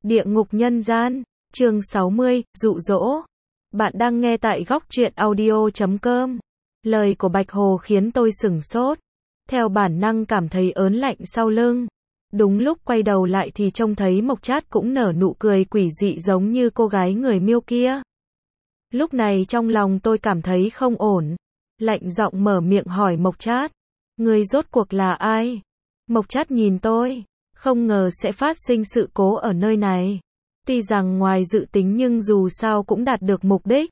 Địa ngục nhân gian, chương 60, dụ dỗ. Bạn đang nghe tại góc truyện audio.com. Lời của Bạch Hồ khiến tôi sửng sốt. Theo bản năng cảm thấy ớn lạnh sau lưng. Đúng lúc quay đầu lại thì trông thấy Mộc Trát cũng nở nụ cười quỷ dị giống như cô gái người miêu kia. Lúc này trong lòng tôi cảm thấy không ổn. Lạnh giọng mở miệng hỏi Mộc Trát. Người rốt cuộc là ai? Mộc Trát nhìn tôi. Không ngờ sẽ phát sinh sự cố ở nơi này. Tuy rằng ngoài dự tính nhưng dù sao cũng đạt được mục đích.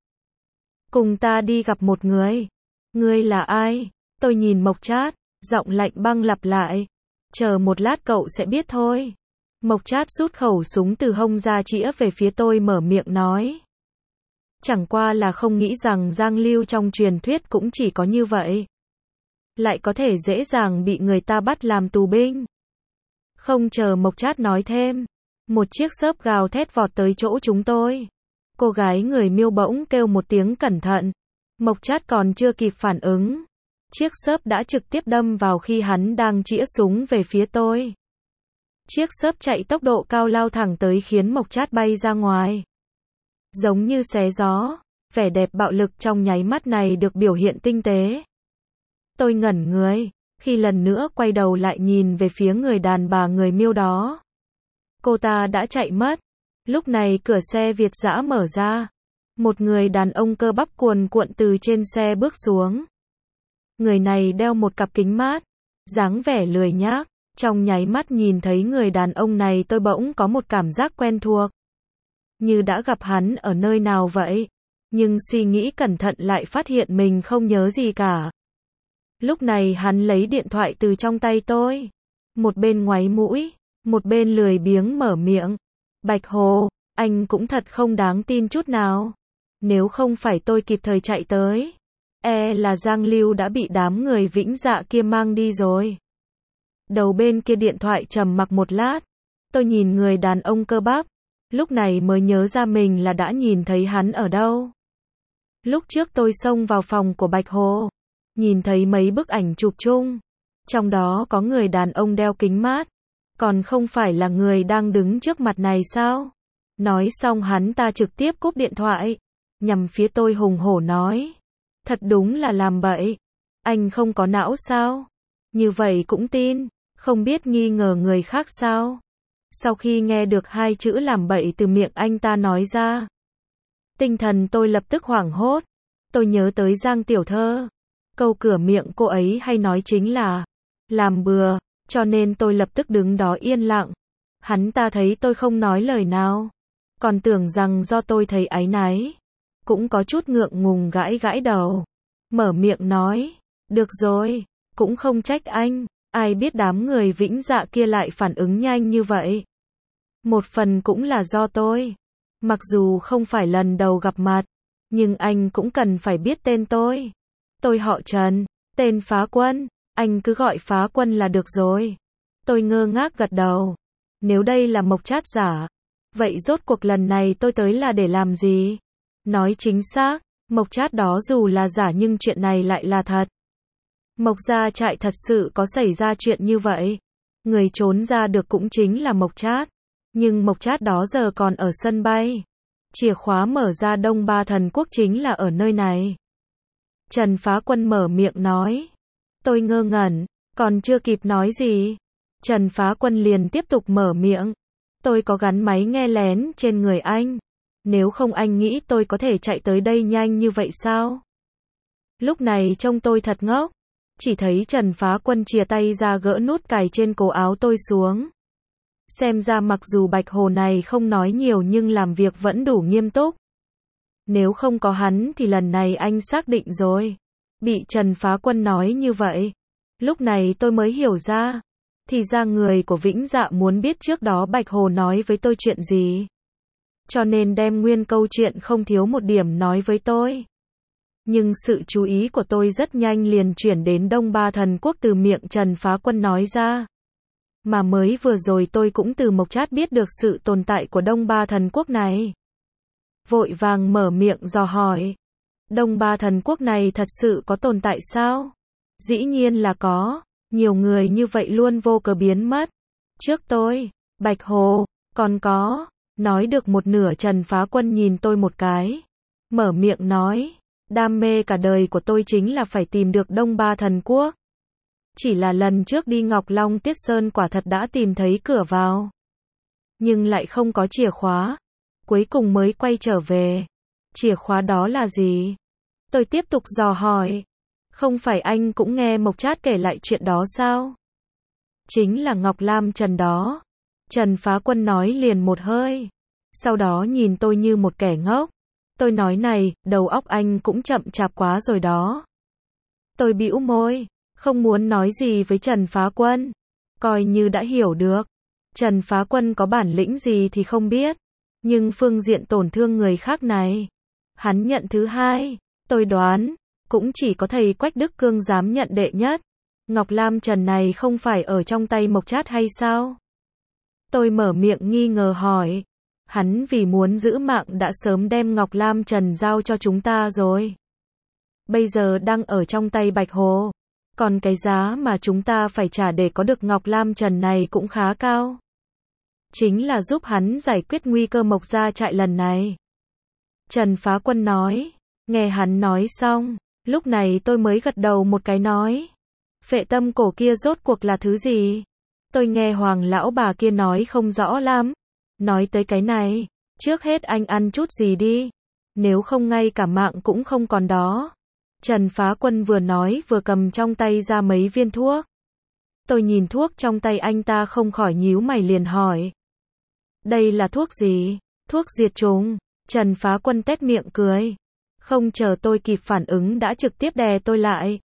Cùng ta đi gặp một người. Ngươi là ai? Tôi nhìn Mộc Trát, giọng lạnh băng lặp lại. Chờ một lát cậu sẽ biết thôi. Mộc Trát rút khẩu súng từ hông ra chĩa về phía tôi mở miệng nói. Chẳng qua là không nghĩ rằng Giang Lưu trong truyền thuyết cũng chỉ có như vậy. Lại có thể dễ dàng bị người ta bắt làm tù binh. Không chờ Mộc Trát nói thêm. Một chiếc xớp gào thét vọt tới chỗ chúng tôi. Cô gái người miêu bỗng kêu một tiếng cẩn thận. Mộc Trát còn chưa kịp phản ứng. Chiếc xớp đã trực tiếp đâm vào khi hắn đang chĩa súng về phía tôi. Chiếc xớp chạy tốc độ cao lao thẳng tới khiến Mộc Trát bay ra ngoài. Giống như xé gió, vẻ đẹp bạo lực trong nháy mắt này được biểu hiện tinh tế. Tôi ngẩn người, khi lần nữa quay đầu lại nhìn về phía người đàn bà người miêu đó. Cô ta đã chạy mất. Lúc này cửa xe Việt dã mở ra. Một người đàn ông cơ bắp cuồn cuộn từ trên xe bước xuống. Người này đeo một cặp kính mát, dáng vẻ lười nhác. Trong nháy mắt nhìn thấy người đàn ông này tôi bỗng có một cảm giác quen thuộc. Như đã gặp hắn ở nơi nào vậy. Nhưng suy nghĩ cẩn thận lại phát hiện mình không nhớ gì cả. Lúc này hắn lấy điện thoại từ trong tay tôi. Một bên ngoáy mũi, một bên lười biếng mở miệng. Bạch Hồ, anh cũng thật không đáng tin chút nào. Nếu không phải tôi kịp thời chạy tới, là Giang Lưu đã bị đám người Vĩnh Dạ kia mang đi rồi. Đầu bên kia điện thoại trầm mặc một lát. Tôi nhìn người đàn ông cơ bắp. Lúc này mới nhớ ra mình là đã nhìn thấy hắn ở đâu. Lúc trước tôi xông vào phòng của Bạch Hồ. Nhìn thấy mấy bức ảnh chụp chung. Trong đó có người đàn ông đeo kính mát. Còn không phải là người đang đứng trước mặt này sao? Nói xong hắn ta trực tiếp cúp điện thoại. Nhằm phía tôi hùng hổ nói. Thật đúng là làm bậy. Anh không có não sao? Như vậy cũng tin. Không biết nghi ngờ người khác sao? Sau khi nghe được hai chữ làm bậy từ miệng anh ta nói ra. Tinh thần tôi lập tức hoảng hốt. Tôi nhớ tới Giang Tiểu Thơ. Câu cửa miệng cô ấy hay nói chính là làm bừa, cho nên tôi lập tức đứng đó yên lặng. Hắn ta thấy tôi không nói lời nào, còn tưởng rằng do tôi thấy áy náy, cũng có chút ngượng ngùng gãi gãi đầu. Mở miệng nói, được rồi, cũng không trách anh, ai biết đám người Vĩnh Dạ kia lại phản ứng nhanh như vậy. Một phần cũng là do tôi. Mặc dù không phải lần đầu gặp mặt, nhưng anh cũng cần phải biết tên tôi. Tôi họ Trần, tên Phá Quân, anh cứ gọi Phá Quân là được rồi. Tôi ngơ ngác gật đầu. Nếu đây là Mộc Trát giả, vậy rốt cuộc lần này tôi tới là để làm gì? Nói chính xác, Mộc Trát đó dù là giả nhưng chuyện này lại là thật. Mộc gia trại thật sự có xảy ra chuyện như vậy. Người trốn ra được cũng chính là Mộc Trát. Nhưng Mộc Trát đó giờ còn ở sân bay. Chìa khóa mở ra Đông Ba Thần Quốc chính là ở nơi này. Trần Phá Quân mở miệng nói. Tôi ngơ ngẩn, còn chưa kịp nói gì. Trần Phá Quân liền tiếp tục mở miệng. Tôi có gắn máy nghe lén trên người anh. Nếu không anh nghĩ tôi có thể chạy tới đây nhanh như vậy sao? Lúc này trông tôi thật ngốc. Chỉ thấy Trần Phá Quân chìa tay ra gỡ nút cài trên cổ áo tôi xuống. Xem ra mặc dù Bạch Hồ này không nói nhiều nhưng làm việc vẫn đủ nghiêm túc. Nếu không có hắn thì lần này anh xác định rồi. Bị Trần Phá Quân nói như vậy. Lúc này tôi mới hiểu ra. Thì ra người của Vĩnh Dạ muốn biết trước đó Bạch Hồ nói với tôi chuyện gì. Cho nên đem nguyên câu chuyện không thiếu một điểm nói với tôi. Nhưng sự chú ý của tôi rất nhanh liền chuyển đến Đông Ba Thần Quốc từ miệng Trần Phá Quân nói ra. Mà mới vừa rồi tôi cũng từ Mộc Trát biết được sự tồn tại của Đông Ba Thần Quốc này. Vội vàng mở miệng dò hỏi. Đông Ba Thần Quốc này thật sự có tồn tại sao? Dĩ nhiên là có. Nhiều người như vậy luôn vô cớ biến mất. Trước tôi, Bạch Hồ, còn có Nói được một nửa Trần Phá Quân nhìn tôi một cái. Mở miệng nói. Đam mê cả đời của tôi chính là phải tìm được Đông Ba Thần Quốc. Chỉ là lần trước đi Ngọc Long Tiết Sơn quả thật đã tìm thấy cửa vào. Nhưng lại không có chìa khóa. Cuối cùng mới quay trở về. Chìa khóa đó là gì? Tôi tiếp tục dò hỏi. Không phải anh cũng nghe Mộc Trát kể lại chuyện đó sao? Chính là Ngọc Lam Trần đó. Trần Phá Quân nói liền một hơi. Sau đó nhìn tôi như một kẻ ngốc. Tôi nói này, đầu óc anh cũng chậm chạp quá rồi đó. Tôi bĩu môi, không muốn nói gì với Trần Phá Quân. Coi như đã hiểu được. Trần Phá Quân có bản lĩnh gì thì không biết. Nhưng phương diện tổn thương người khác này, hắn nhận thứ hai. Tôi đoán, cũng chỉ có thầy Quách Đức Cương dám nhận đệ nhất. Ngọc Lam Trần này không phải ở trong tay Mộc Trát hay sao? Tôi mở miệng nghi ngờ hỏi. Hắn vì muốn giữ mạng đã sớm đem Ngọc Lam Trần giao cho chúng ta rồi. Bây giờ đang ở trong tay Bạch Hồ. Còn cái giá mà chúng ta phải trả để có được Ngọc Lam Trần này cũng khá cao. Chính là giúp hắn giải quyết nguy cơ Mộc gia trại lần này. Trần Phá Quân nói. Nghe hắn nói xong, lúc này tôi mới gật đầu một cái nói. Phệ tâm cổ kia rốt cuộc là thứ gì? Tôi nghe Hoàng lão bà kia nói không rõ lắm. Nói tới cái này, trước hết anh ăn chút gì đi. Nếu không ngay cả mạng cũng không còn đó. Trần Phá Quân vừa nói vừa cầm trong tay ra mấy viên thuốc. Tôi nhìn thuốc trong tay anh ta không khỏi nhíu mày liền hỏi. Đây là thuốc gì? Thuốc diệt trùng. Trần Phá Quân tét miệng cười. Không chờ tôi kịp phản ứng đã trực tiếp đè tôi lại.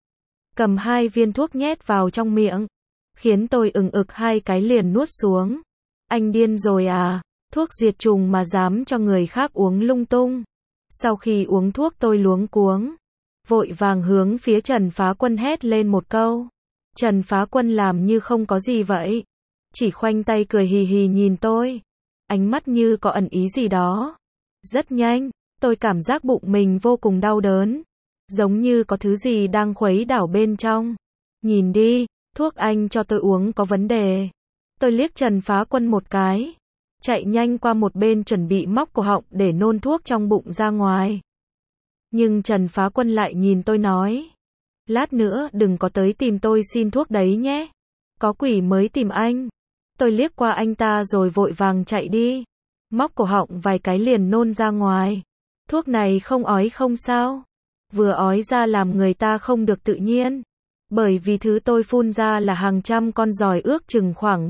Cầm 2 viên thuốc nhét vào trong miệng. Khiến tôi ừng ực 2 cái liền nuốt xuống. Anh điên rồi à? Thuốc diệt trùng mà dám cho người khác uống lung tung. Sau khi uống thuốc tôi luống cuống. Vội vàng hướng phía Trần Phá Quân hét lên một câu. Trần Phá Quân làm như không có gì vậy. Chỉ khoanh tay cười hì hì nhìn tôi. Ánh mắt như có ẩn ý gì đó. Rất nhanh, tôi cảm giác bụng mình vô cùng đau đớn. Giống như có thứ gì đang khuấy đảo bên trong. Nhìn đi, thuốc anh cho tôi uống có vấn đề. Tôi liếc Trần Phá Quân một cái. Chạy nhanh qua một bên chuẩn bị móc cổ họng để nôn thuốc trong bụng ra ngoài. Nhưng Trần Phá Quân lại nhìn tôi nói. Lát nữa đừng có tới tìm tôi xin thuốc đấy nhé. Có quỷ mới tìm anh. Tôi liếc qua anh ta rồi vội vàng chạy đi. Móc cổ họng vài cái liền nôn ra ngoài. Thuốc này không ói không sao. Vừa ói ra làm người ta không được tự nhiên. Bởi vì thứ tôi phun ra là hàng trăm con giòi ước chừng khoảng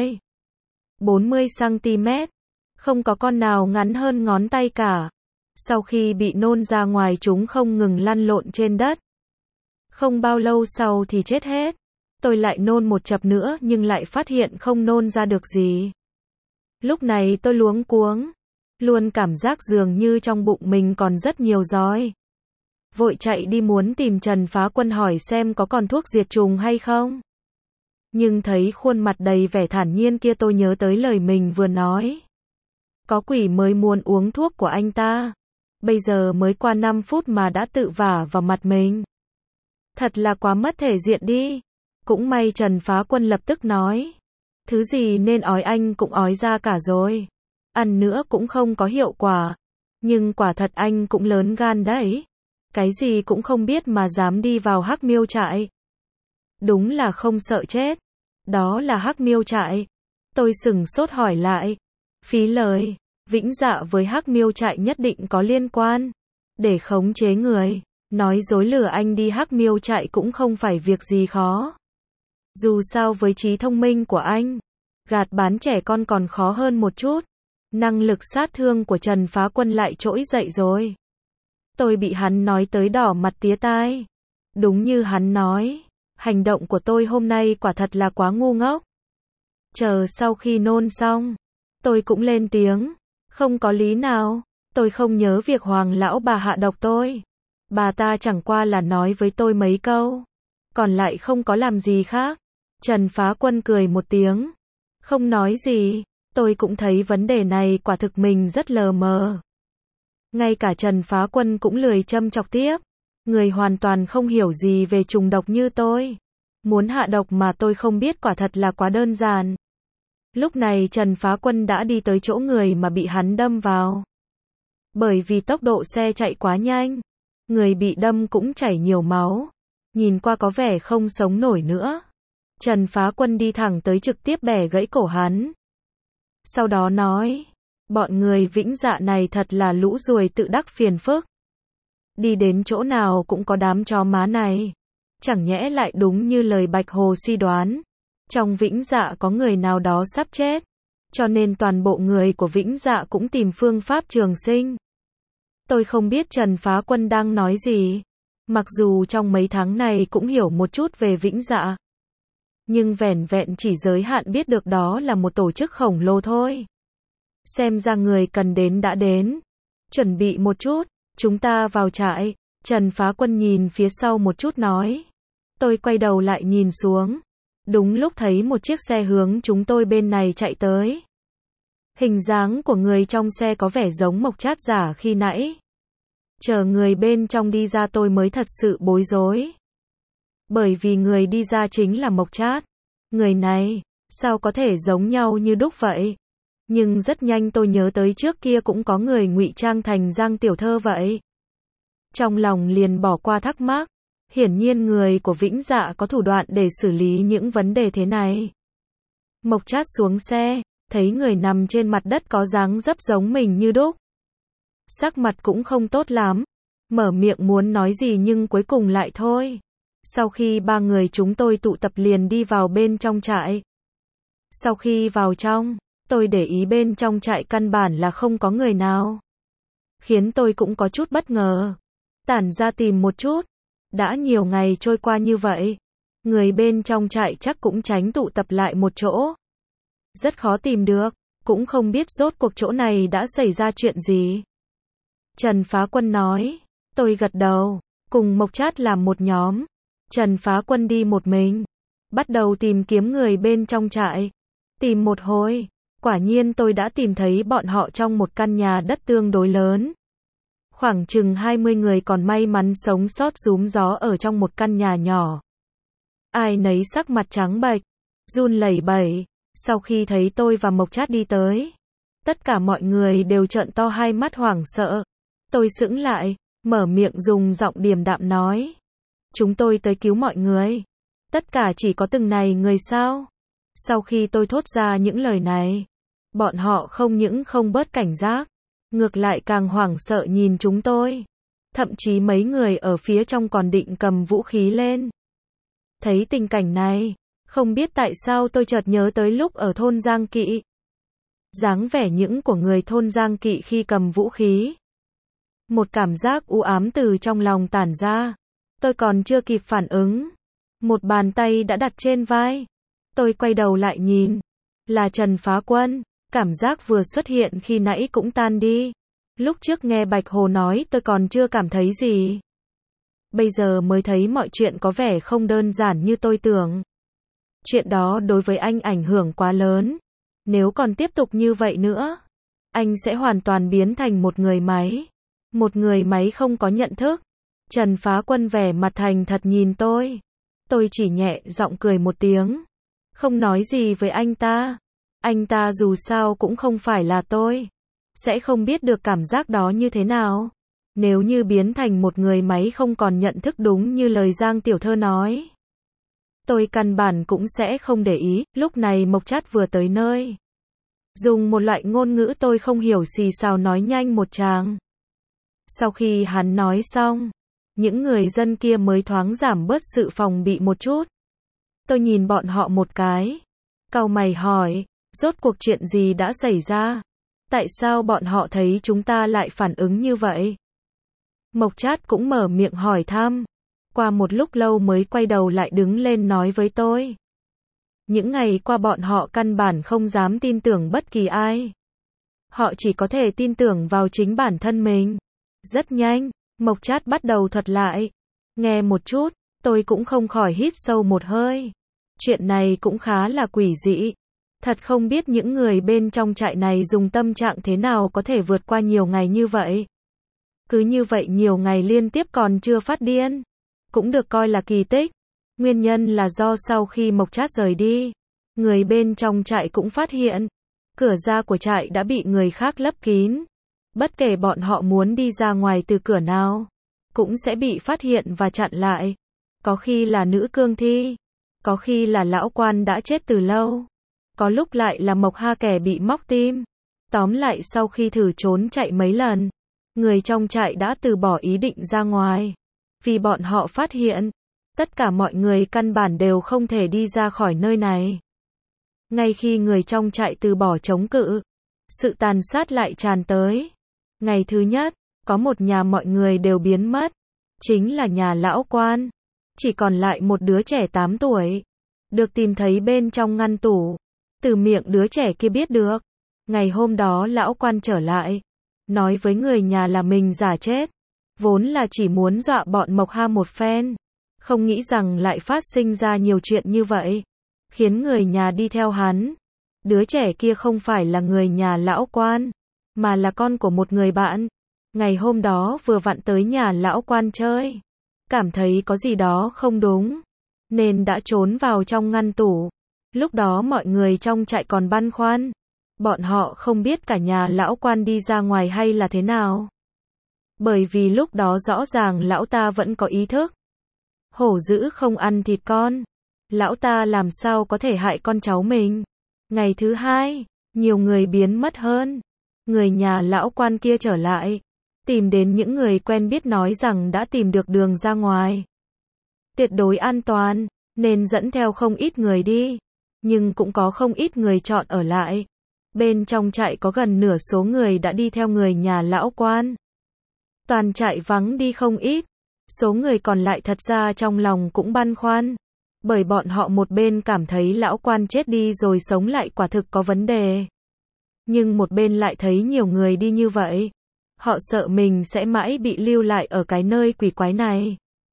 40 cm. Không có con nào ngắn hơn ngón tay cả. Sau khi bị nôn ra ngoài chúng không ngừng lăn lộn trên đất. Không bao lâu sau thì chết hết. Tôi lại nôn một chập nữa nhưng lại phát hiện không nôn ra được gì. Lúc này tôi luống cuống. Luôn cảm giác dường như trong bụng mình còn rất nhiều giòi. Vội chạy đi muốn tìm Trần Phá Quân hỏi xem có còn thuốc diệt trùng hay không. Nhưng thấy khuôn mặt đầy vẻ thản nhiên kia tôi nhớ tới lời mình vừa nói. Có quỷ mới muốn uống thuốc của anh ta. Bây giờ mới qua 5 phút mà đã tự vả vào mặt mình. Thật là quá mất thể diện đi. Cũng may Trần Phá Quân lập tức nói. Thứ gì nên ói anh cũng ói ra cả rồi. Ăn nữa cũng không có hiệu quả. Nhưng quả thật anh cũng lớn gan đấy. Cái gì cũng không biết mà dám đi vào Hắc Miêu trại. Đúng là không sợ chết. Đó là Hắc Miêu trại. Tôi sửng sốt hỏi lại. Phí lời, Vĩnh Dạ với Hắc Miêu trại nhất định có liên quan. Để khống chế người, nói dối lừa anh đi Hắc Miêu trại cũng không phải việc gì khó. Dù sao với trí thông minh của anh, gạt bán trẻ con còn khó hơn một chút. Năng lực sát thương của Trần Phá Quân lại trỗi dậy rồi. Tôi bị hắn nói tới đỏ mặt tía tai. Đúng như hắn nói, hành động của tôi hôm nay quả thật là quá ngu ngốc. Chờ sau khi nôn xong, tôi cũng lên tiếng. Không có lý nào, tôi không nhớ việc Hoàng lão bà hạ độc tôi. Bà ta chẳng qua là nói với tôi mấy câu. Còn lại không có làm gì khác. Trần Phá Quân cười một tiếng. Không nói gì, tôi cũng thấy vấn đề này quả thực mình rất lờ mờ. Ngay cả Trần Phá Quân cũng lười châm chọc tiếp. Người hoàn toàn không hiểu gì về trùng độc như tôi. Muốn hạ độc mà tôi không biết quả thật là quá đơn giản. Lúc này Trần Phá Quân đã đi tới chỗ người mà bị hắn đâm vào. Bởi vì tốc độ xe chạy quá nhanh, người bị đâm cũng chảy nhiều máu, nhìn qua có vẻ không sống nổi nữa. Trần Phá Quân đi thẳng tới trực tiếp bẻ gãy cổ hắn. Sau đó nói, bọn người Vĩnh Dạ này thật là lũ ruồi tự đắc phiền phức. Đi đến chỗ nào cũng có đám chó má này. Chẳng nhẽ lại đúng như lời Bạch Hồ suy đoán. Trong Vĩnh Dạ có người nào đó sắp chết. Cho nên toàn bộ người của Vĩnh Dạ cũng tìm phương pháp trường sinh. Tôi không biết Trần Phá Quân đang nói gì. Mặc dù trong mấy tháng này cũng hiểu một chút về Vĩnh Dạ. Nhưng vẻn vẹn chỉ giới hạn biết được đó là một tổ chức khổng lồ thôi. Xem ra người cần đến đã đến. Chuẩn bị một chút, chúng ta vào trại. Trần Phá Quân nhìn phía sau một chút nói. Tôi quay đầu lại nhìn xuống. Đúng lúc thấy một chiếc xe hướng chúng tôi bên này chạy tới. Hình dáng của người trong xe có vẻ giống Mộc Trát giả khi nãy. Chờ người bên trong đi ra tôi mới thật sự bối rối. Bởi vì người đi ra chính là Mộc Trát. Người này, sao có thể giống nhau như đúc vậy? Nhưng rất nhanh tôi nhớ tới trước kia cũng có người ngụy trang thành Giang Tiểu Thơ vậy. Trong lòng liền bỏ qua thắc mắc. Hiển nhiên người của Vĩnh Dạ có thủ đoạn để xử lý những vấn đề thế này. Mộc Trát xuống xe, thấy người nằm trên mặt đất có dáng dấp giống mình như đúc. Sắc mặt cũng không tốt lắm. Mở miệng muốn nói gì nhưng cuối cùng lại thôi. Sau khi ba người chúng tôi tụ tập liền đi vào bên trong trại. Sau khi vào trong, tôi để ý bên trong trại căn bản là không có người nào. Khiến tôi cũng có chút bất ngờ. Tản ra tìm một chút. Đã nhiều ngày trôi qua như vậy. Người bên trong trại chắc cũng tránh tụ tập lại một chỗ. Rất khó tìm được. Cũng không biết rốt cuộc chỗ này đã xảy ra chuyện gì. Trần Phá Quân nói. Tôi gật đầu. Cùng Mộc Trát làm một nhóm. Trần Phá Quân đi một mình. Bắt đầu tìm kiếm người bên trong trại. Tìm một hồi. Quả nhiên tôi đã tìm thấy bọn họ trong một căn nhà đất tương đối lớn. Khoảng chừng 20 người còn may mắn sống sót rúm gió ở trong một căn nhà nhỏ. Ai nấy sắc mặt trắng bệch, run lẩy bẩy. Sau khi thấy tôi và Mộc Trát đi tới, tất cả mọi người đều trợn to hai mắt hoảng sợ. Tôi sững lại, mở miệng dùng giọng điềm đạm nói. Chúng tôi tới cứu mọi người. Tất cả chỉ có từng này người sao? Sau khi tôi thốt ra những lời này, bọn họ không những không bớt cảnh giác, ngược lại càng hoảng sợ nhìn chúng tôi. Thậm chí mấy người ở phía trong còn định cầm vũ khí lên. Thấy tình cảnh này, không biết tại sao tôi chợt nhớ tới lúc ở thôn Giang Kỵ. Dáng vẻ những của người thôn Giang Kỵ khi cầm vũ khí. Một cảm giác u ám từ trong lòng tản ra. Tôi còn chưa kịp phản ứng. Một bàn tay đã đặt trên vai. Tôi quay đầu lại nhìn. Là Trần Phá Quân. Cảm giác vừa xuất hiện khi nãy cũng tan đi. Lúc trước nghe Bạch Hồ nói tôi còn chưa cảm thấy gì. Bây giờ mới thấy mọi chuyện có vẻ không đơn giản như tôi tưởng. Chuyện đó đối với anh ảnh hưởng quá lớn. Nếu còn tiếp tục như vậy nữa, anh sẽ hoàn toàn biến thành một người máy. Một người máy không có nhận thức. Trần Phá Quân vẻ mặt thành thật nhìn tôi. Tôi chỉ nhẹ giọng cười một tiếng. Không nói gì với anh ta. Anh ta dù sao cũng không phải là tôi. Sẽ không biết được cảm giác đó như thế nào. Nếu như biến thành một người máy không còn nhận thức đúng như lời Giang Tiểu Thơ nói. Tôi căn bản cũng sẽ không để ý. Lúc này Mộc Trát vừa tới nơi. Dùng một loại ngôn ngữ tôi không hiểu xì xào nói nhanh một tràng. Sau khi hắn nói xong, những người dân kia mới thoáng giảm bớt sự phòng bị một chút. Tôi nhìn bọn họ một cái. Cau mày hỏi, rốt cuộc chuyện gì đã xảy ra? Tại sao bọn họ thấy chúng ta lại phản ứng như vậy? Mộc Trát cũng mở miệng hỏi thăm. Qua một lúc lâu mới quay đầu lại đứng lên nói với tôi. Những ngày qua bọn họ căn bản không dám tin tưởng bất kỳ ai. Họ chỉ có thể tin tưởng vào chính bản thân mình. Rất nhanh, Mộc Trát bắt đầu thuật lại. Nghe một chút, tôi cũng không khỏi hít sâu một hơi. Chuyện này cũng khá là quỷ dị. Thật không biết những người bên trong trại này dùng tâm trạng thế nào có thể vượt qua nhiều ngày như vậy. Cứ như vậy nhiều ngày liên tiếp còn chưa phát điên. Cũng được coi là kỳ tích. Nguyên nhân là do sau khi Mộc Trát rời đi, Người bên trong trại cũng phát hiện, cửa ra của trại đã bị người khác lấp kín. Bất kể bọn họ muốn đi ra ngoài từ cửa nào, cũng sẽ bị phát hiện và chặn lại. Có khi là nữ cương thi, có khi là lão quan đã chết từ lâu, có lúc lại là Mộc Ha kẻ bị móc tim. Tóm lại sau khi thử trốn chạy mấy lần, người trong trại đã từ bỏ ý định ra ngoài. Vì bọn họ phát hiện, tất cả mọi người căn bản đều không thể đi ra khỏi nơi này. Ngay khi người trong trại từ bỏ chống cự, sự tàn sát lại tràn tới. Ngày thứ nhất, có một nhà mọi người đều biến mất. Chính là nhà lão quan. Chỉ còn lại một đứa trẻ 8 tuổi. Được tìm thấy bên trong ngăn tủ. Từ miệng đứa trẻ kia biết được. Ngày hôm đó lão quan trở lại. Nói với người nhà là mình giả chết. Vốn là chỉ muốn dọa bọn Mộc Ha một phen. Không nghĩ rằng lại phát sinh ra nhiều chuyện như vậy. Khiến người nhà đi theo hắn. Đứa trẻ kia không phải là người nhà lão quan, mà là con của một người bạn. Ngày hôm đó vừa vặn tới nhà lão quan chơi. Cảm thấy có gì đó không đúng, nên đã trốn vào trong ngăn tủ. Lúc đó mọi người trong trại còn băn khoăn. Bọn họ không biết cả nhà lão quan đi ra ngoài hay là thế nào. Bởi vì lúc đó rõ ràng lão ta vẫn có ý thức. Hổ dữ không ăn thịt con. Lão ta làm sao có thể hại con cháu mình. Ngày thứ hai, nhiều người biến mất hơn. Người nhà lão quan kia trở lại, tìm đến những người quen biết nói rằng đã tìm được đường ra ngoài. Tuyệt đối an toàn, nên dẫn theo không ít người đi. Nhưng cũng có không ít người chọn ở lại. Bên trong trại có gần nửa số người đã đi theo người nhà lão quan. Toàn trại vắng đi không ít. Số người còn lại thật ra trong lòng cũng băn khoăn. Bởi bọn họ một bên cảm thấy lão quan chết đi rồi sống lại quả thực có vấn đề. Nhưng một bên lại thấy nhiều người đi như vậy. Họ sợ mình sẽ mãi bị lưu lại ở cái nơi quỷ quái này.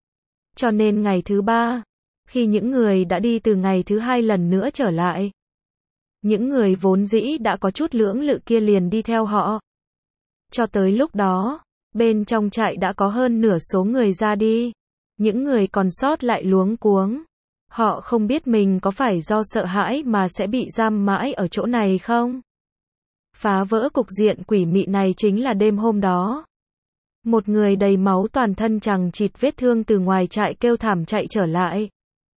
Cho nên ngày thứ ba, khi những người đã đi từ ngày thứ hai lần nữa trở lại, những người vốn dĩ đã có chút lưỡng lự kia liền đi theo họ. Cho tới lúc đó, bên trong trại đã có hơn nửa số người ra đi. Những người còn sót lại luống cuống. Họ không biết mình có phải do sợ hãi mà sẽ bị giam mãi ở chỗ này không? Phá vỡ cục diện quỷ mị này chính là đêm hôm đó. Một người đầy máu toàn thân chằng chịt vết thương từ ngoài trại kêu thảm chạy trở lại.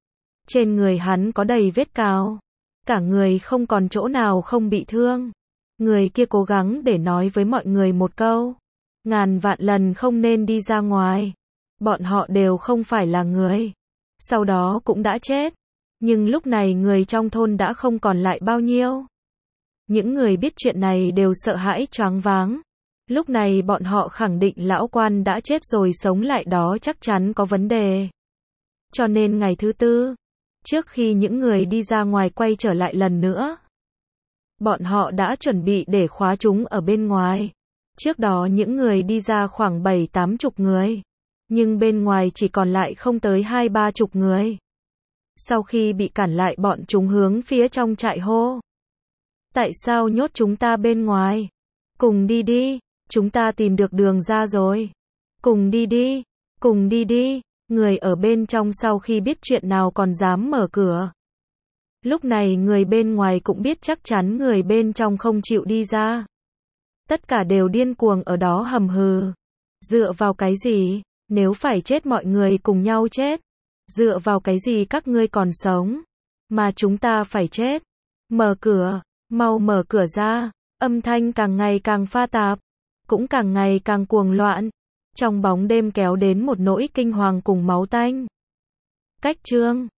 Trên người hắn có đầy vết cào. Cả người không còn chỗ nào không bị thương. Người kia cố gắng để nói với mọi người một câu. Ngàn vạn lần không nên đi ra ngoài. Bọn họ đều không phải là người. Sau đó cũng đã chết. Nhưng lúc này người trong thôn đã không còn lại bao nhiêu. Những người biết chuyện này đều sợ hãi choáng váng. Lúc này bọn họ khẳng định lão quan đã chết rồi sống lại đó chắc chắn có vấn đề. Cho nên ngày thứ tư, trước khi những người đi ra ngoài quay trở lại lần nữa, bọn họ đã chuẩn bị để khóa chúng ở bên ngoài. Trước đó những người đi ra khoảng 7-80 người. Nhưng bên ngoài chỉ còn lại không tới 20-30 người. Sau khi bị cản lại bọn chúng hướng phía trong trại hô. Tại sao nhốt chúng ta bên ngoài? Cùng đi đi, chúng ta tìm được đường ra rồi. Cùng đi đi, cùng đi đi. Người ở bên trong sau khi biết chuyện nào còn dám mở cửa. Lúc này người bên ngoài cũng biết chắc chắn người bên trong không chịu đi ra. Tất cả đều điên cuồng ở đó hầm hừ. Dựa vào cái gì? Nếu phải chết mọi người cùng nhau chết. Dựa vào cái gì các ngươi còn sống? Mà chúng ta phải chết. Mở cửa, mau mở cửa ra. Âm thanh càng ngày càng pha tạp. Cũng càng ngày càng cuồng loạn. Trong bóng đêm kéo đến một nỗi kinh hoàng cùng máu tanh. Cách chương